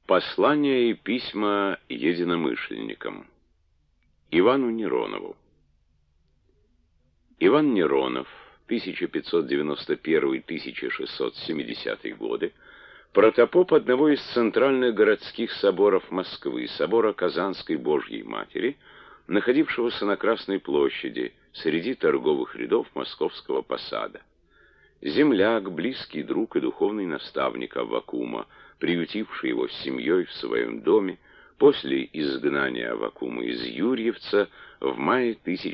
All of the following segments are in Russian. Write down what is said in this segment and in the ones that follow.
Послания и письма единомышленникам. Ивану Неронову. Иван Неронов, 1591-1670 годы, протопоп одного из центральных городских соборов Москвы, собора Казанской Божьей Матери, находившегося на Красной площади, среди торговых рядов Московского посада. Земляк, близкий друг и духовный наставник Аввакума, приютивший его с семьей в своем доме после изгнания Аввакума из Юрьевца в мае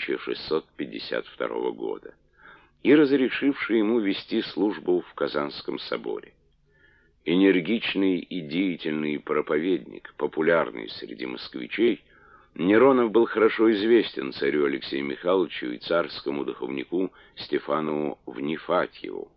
1652 года и разрешивший ему вести службу в Казанском соборе. Энергичный и деятельный проповедник, популярный среди москвичей, Неронов был хорошо известен царю Алексею Михайловичу и царскому духовнику Стефану Внифатьеву.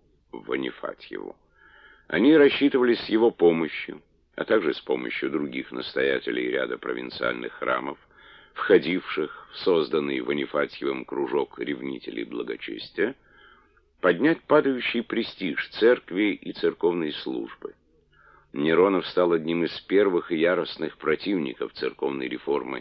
Они рассчитывали с его помощью, а также с помощью других настоятелей ряда провинциальных храмов, входивших в созданный Внифатьевым кружок ревнителей благочестия, поднять падающий престиж церкви и церковной службы. Неронов стал одним из первых и яростных противников церковной реформы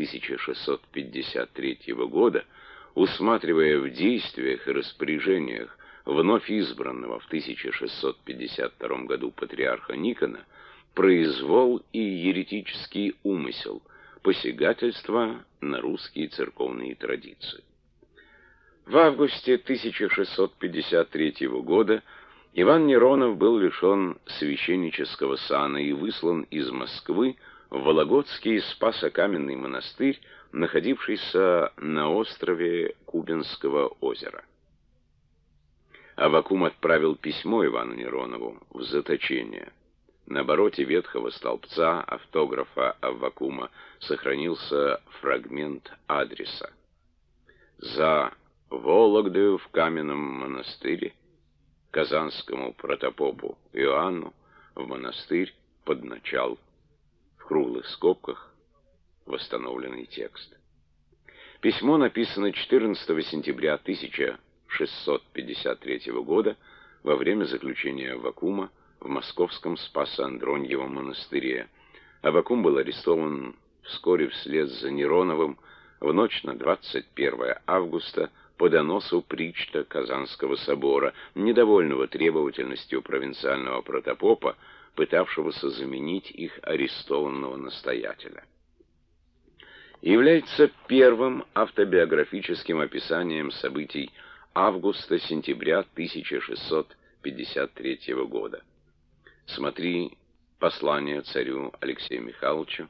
1653 года, усматривая в действиях и распоряжениях вновь избранного в 1652 году патриарха Никона произвол и еретический умысел, посягательство на русские церковные традиции. В августе 1653 года Иван Неронов был лишен священнического сана и выслан из Москвы в Вологодский Спасо-Каменный монастырь, находившийся на острове Кубенского озера. Аввакум отправил письмо Ивану Неронову в заточение. На обороте ветхого столбца автографа Аввакума сохранился фрагмент адреса: «За Вологдою в каменном монастыре Казанскому протопопу Иоанну в монастырь под начал». В круглых скобках восстановленный текст. Письмо написано 14 сентября 1653 года во время заключения Аввакума в московском Спасо-Андроньевом монастыре. Аввакум был арестован вскоре вслед за Нероновым в ночь на 21 августа по доносу причта Казанского собора, недовольного требовательностью провинциального протопопа, пытавшегося заменить их арестованного настоятеля. Является первым автобиографическим описанием событий августа-сентября 1653 года. Смотри «Послание царю Алексею Михайловичу»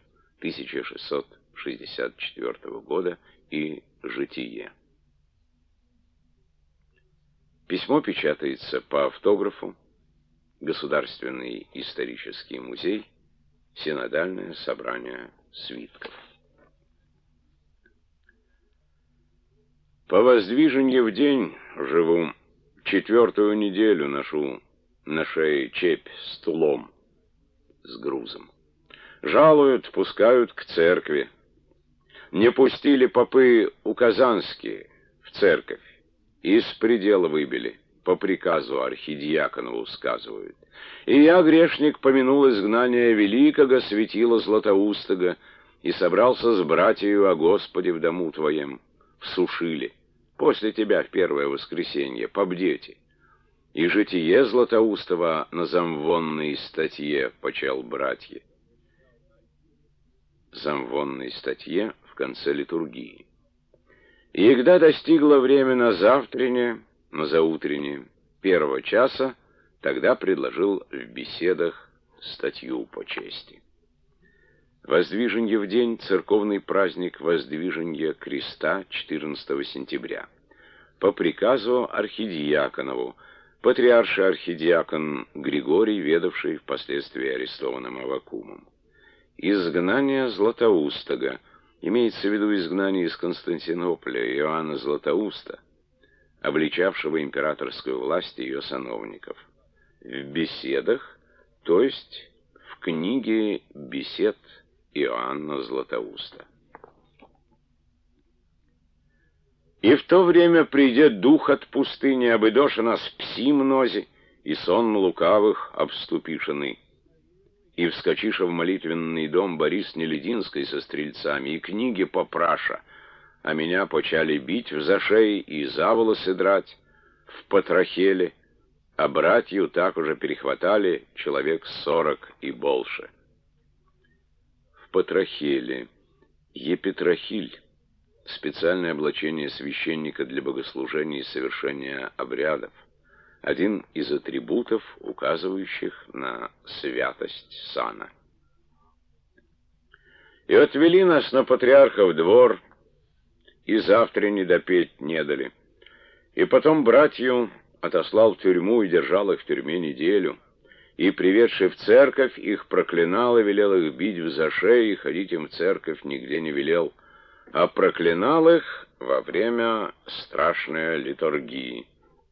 1664 года и «Житие». Письмо печатается по автографу. Государственный исторический музей, Синодальное собрание свитков. По воздвиженье в день живу, 4-ю неделю ношу на шее цепь с тулом, с грузом. Жалуют, пускают к церкви. Не пустили попы у Казанские в церковь, из предела выбили. По приказу архидиаконову сказывают. И я, грешник, помянул изгнание великого светила Златоустого и собрался с братьею о Господе в дому твоем, в Сушиле, после тебя в первое воскресенье, побдете. И житие Златоустова на замвонной статье почел братья. Замвонной статье в конце литургии. И когда достигло время на завтреннее, на заутреннее, 1 часа, тогда предложил в беседах статью по чести. Воздвиженье в день, церковный праздник Воздвиженья Креста 14 сентября. По приказу архидиаконову, патриарший архидиакон Григорий, ведавший впоследствии арестованным Аввакумом. Изгнание Златоустого, имеется в виду изгнание из Константинополя Иоанна Златоуста, обличавшего императорскую власть и ее сановников. В беседах, то есть в книге бесед Иоанна Златоуста. «И в то время придет дух от пустыни, обыдоша нас пси мнози, и сон лукавых обступишены. и вскочиша в молитвенный дом Борис Нелединской со стрельцами, и книги попраша, а меня почали бить в зашей и за волосы драть в Потрохеле, а братью так уже перехватали человек 40 и больше. В Потрохеле епитрахиль, специальное облачение священника для богослужения и совершения обрядов, один из атрибутов, указывающих на святость сана. И отвели нас на патриархов двор, и завтра не допеть не дали. И потом братью отослал в тюрьму и держал их в тюрьме неделю, и, приведши в церковь, их проклинал и велел их бить в зашей, и ходить им в церковь нигде не велел, а проклинал их во время страшной литургии.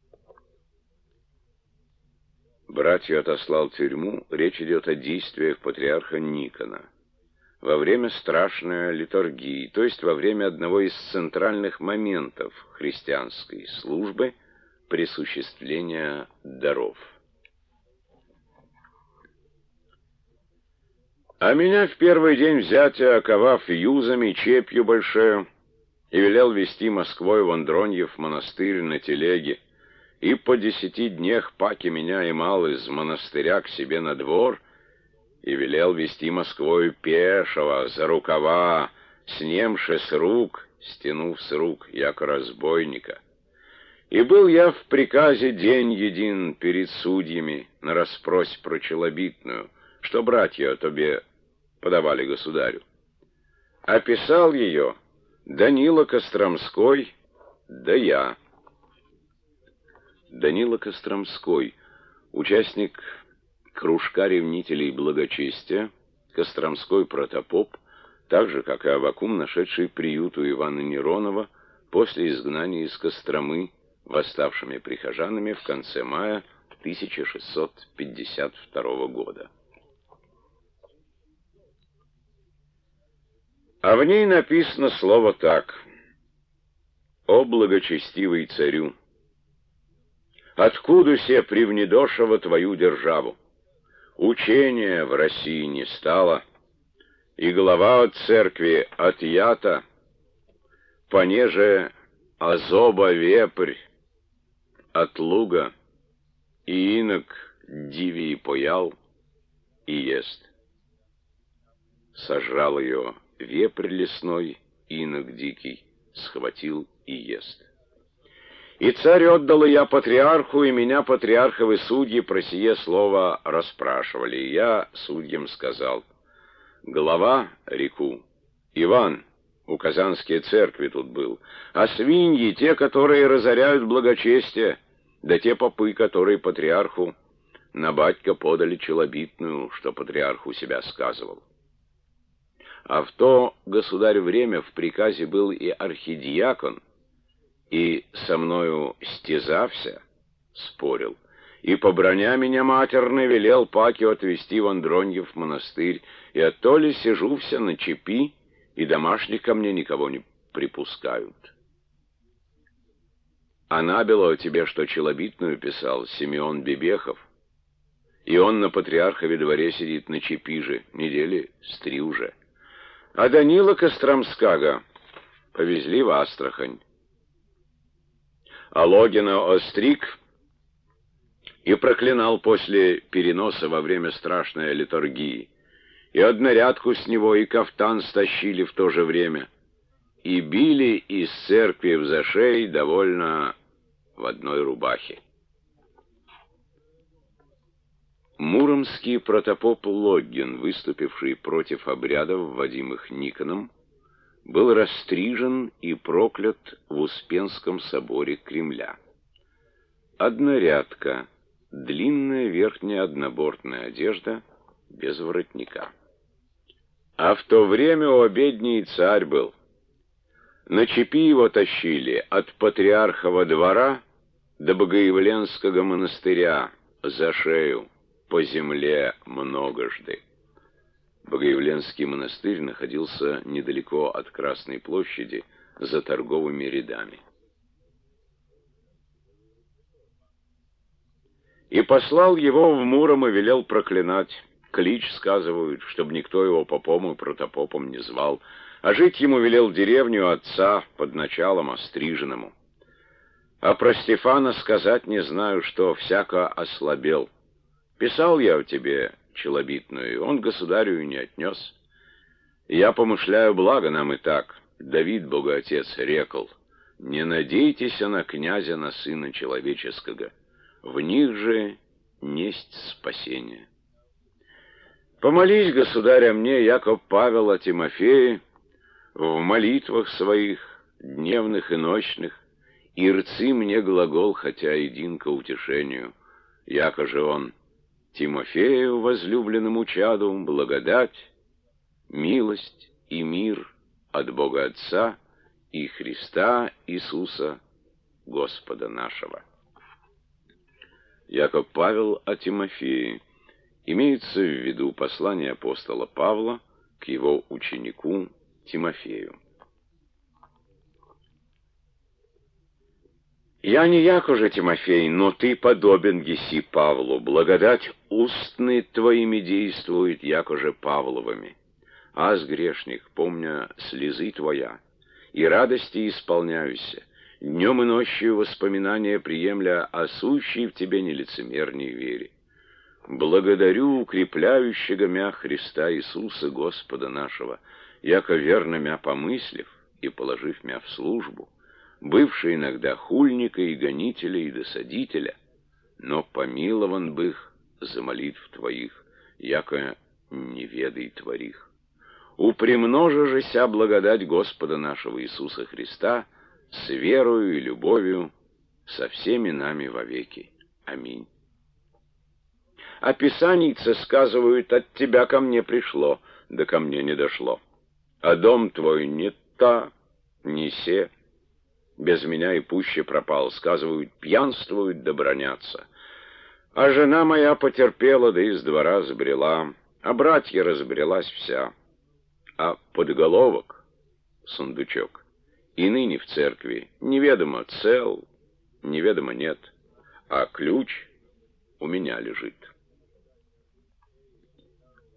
Братью отослал в тюрьму, речь идет о действиях патриарха Никона. Во время страшной литургии, то есть во время одного из центральных моментов христианской службы присуществления даров. А меня в первый день взятия, оковав юзами, чепью большую, и велел вести Москвой в Андроньев монастырь на телеге, и по 10 днях паки меня имал из монастыря к себе на двор, и велел вести Москвою пешего, за рукава, снемши с рук, стянув с рук, яко разбойника. И был я в приказе день един перед судьями на расспрось про челобитную, что братья тебе подавали государю. Описал ее Данила Костромской, да я. Данила Костромской, участник кружка ревнителей благочестия, Костромской протопоп, так же, как и Аввакум, нашедший приют у Ивана Неронова после изгнания из Костромы восставшими прихожанами в конце мая 1652 года. А в ней написано слово так: «О благочестивый царю! Откуда се привнедошего твою державу? Учения в России не стало, и глава от церкви отъята, понеже озоба вепрь от луга, и инок дивий поял и ест. Сожрал ее вепрь лесной, инок дикий, схватил и ест. И царь отдал я патриарху, и меня патриарховы судьи про сие слово расспрашивали. И я судьям сказал: глава реку, Иван, у Казанской церкви тут был, а свиньи, те, которые разоряют благочестие, да те попы, которые патриарху на батька подали челобитную, что патриарх у себя сказывал. А в то, государь, время в приказе был и архидиакон, и со мною стязався, спорил, и побраня меня матерный велел паки отвезти в Андроньев монастырь, и оттоли сижу вся на цепи, и домашних ко мне никого не припускают. А набело тебе, что челобитную писал Симеон Бебехов, и он на патриархове дворе сидит на цепи же, недели с 3 уже. А Данила Костромского повезли в Астрахань. А Логина остриг и проклинал после переноса во время страшной литургии, и однорядку с него, и кафтан стащили в то же время, и били из церкви в зашей довольно в одной рубахе. Муромский протопоп Логин, выступивший против обрядов, вводимых Никоном, был растрижен и проклят в Успенском соборе Кремля. Однорядка, длинная верхняя однобортная одежда, без воротника. А в то время у обедней царь был. На цепи его тащили от патриархова двора до Богоявленского монастыря за шею, по земле многожды. Богоявленский монастырь находился недалеко от Красной площади, за торговыми рядами. И послал его в Муром и велел проклинать, клич, сказывают, чтобы никто его попом и протопопом не звал, а жить ему велел деревню отца под началом остриженному. А про Стефана сказать не знаю, что всяко ослабел. Писал я в тебе челобитную, он государю не отнес. Я помышляю, благо нам и так. Давид, Богоотец, рекол: не надейтесь на князя, на сына человеческого, в них же несть спасение. Помолись, государь, о мне, яко Павел о Тимофее, в молитвах своих, дневных и ночных, и рци мне глагол, хотя един ко утешению, яко же он: Тимофею, возлюбленному чаду, благодать, милость и мир от Бога Отца и Христа Иисуса, Господа нашего. Яко Павел о Тимофее. Имеется в виду послание апостола Павла к его ученику Тимофею. «Я не яко же, Тимофей, но ты подобен еси Павлу, благодать устны твоими действует, яко же Павловыми. Аз, грешник, помня слезы твоя, и радости исполняюся, днем и ночью воспоминания приемля о сущей в тебе нелицемерной вере. Благодарю укрепляющего мя Христа Иисуса, Господа нашего, яко верно мя помыслив и положив мя в службу, бывший иногда хульника и гонителя и досадителя, но помилован бых за молитв твоих, яко не ведай творих. Упремножа же ся благодать Господа нашего Иисуса Христа с верою и любовью со всеми нами вовеки. Аминь. А писаница, сказывают, от тебя ко мне пришло, да ко мне не дошло. А дом твой не та, не се, без меня и пуще пропал, сказывают, пьянствуют да бранятся. А жена моя потерпела, да из двора сбрела, а братья разбрелась вся. А подголовок, сундучок, и ныне в церкви неведомо цел, неведомо нет, а ключ у меня лежит».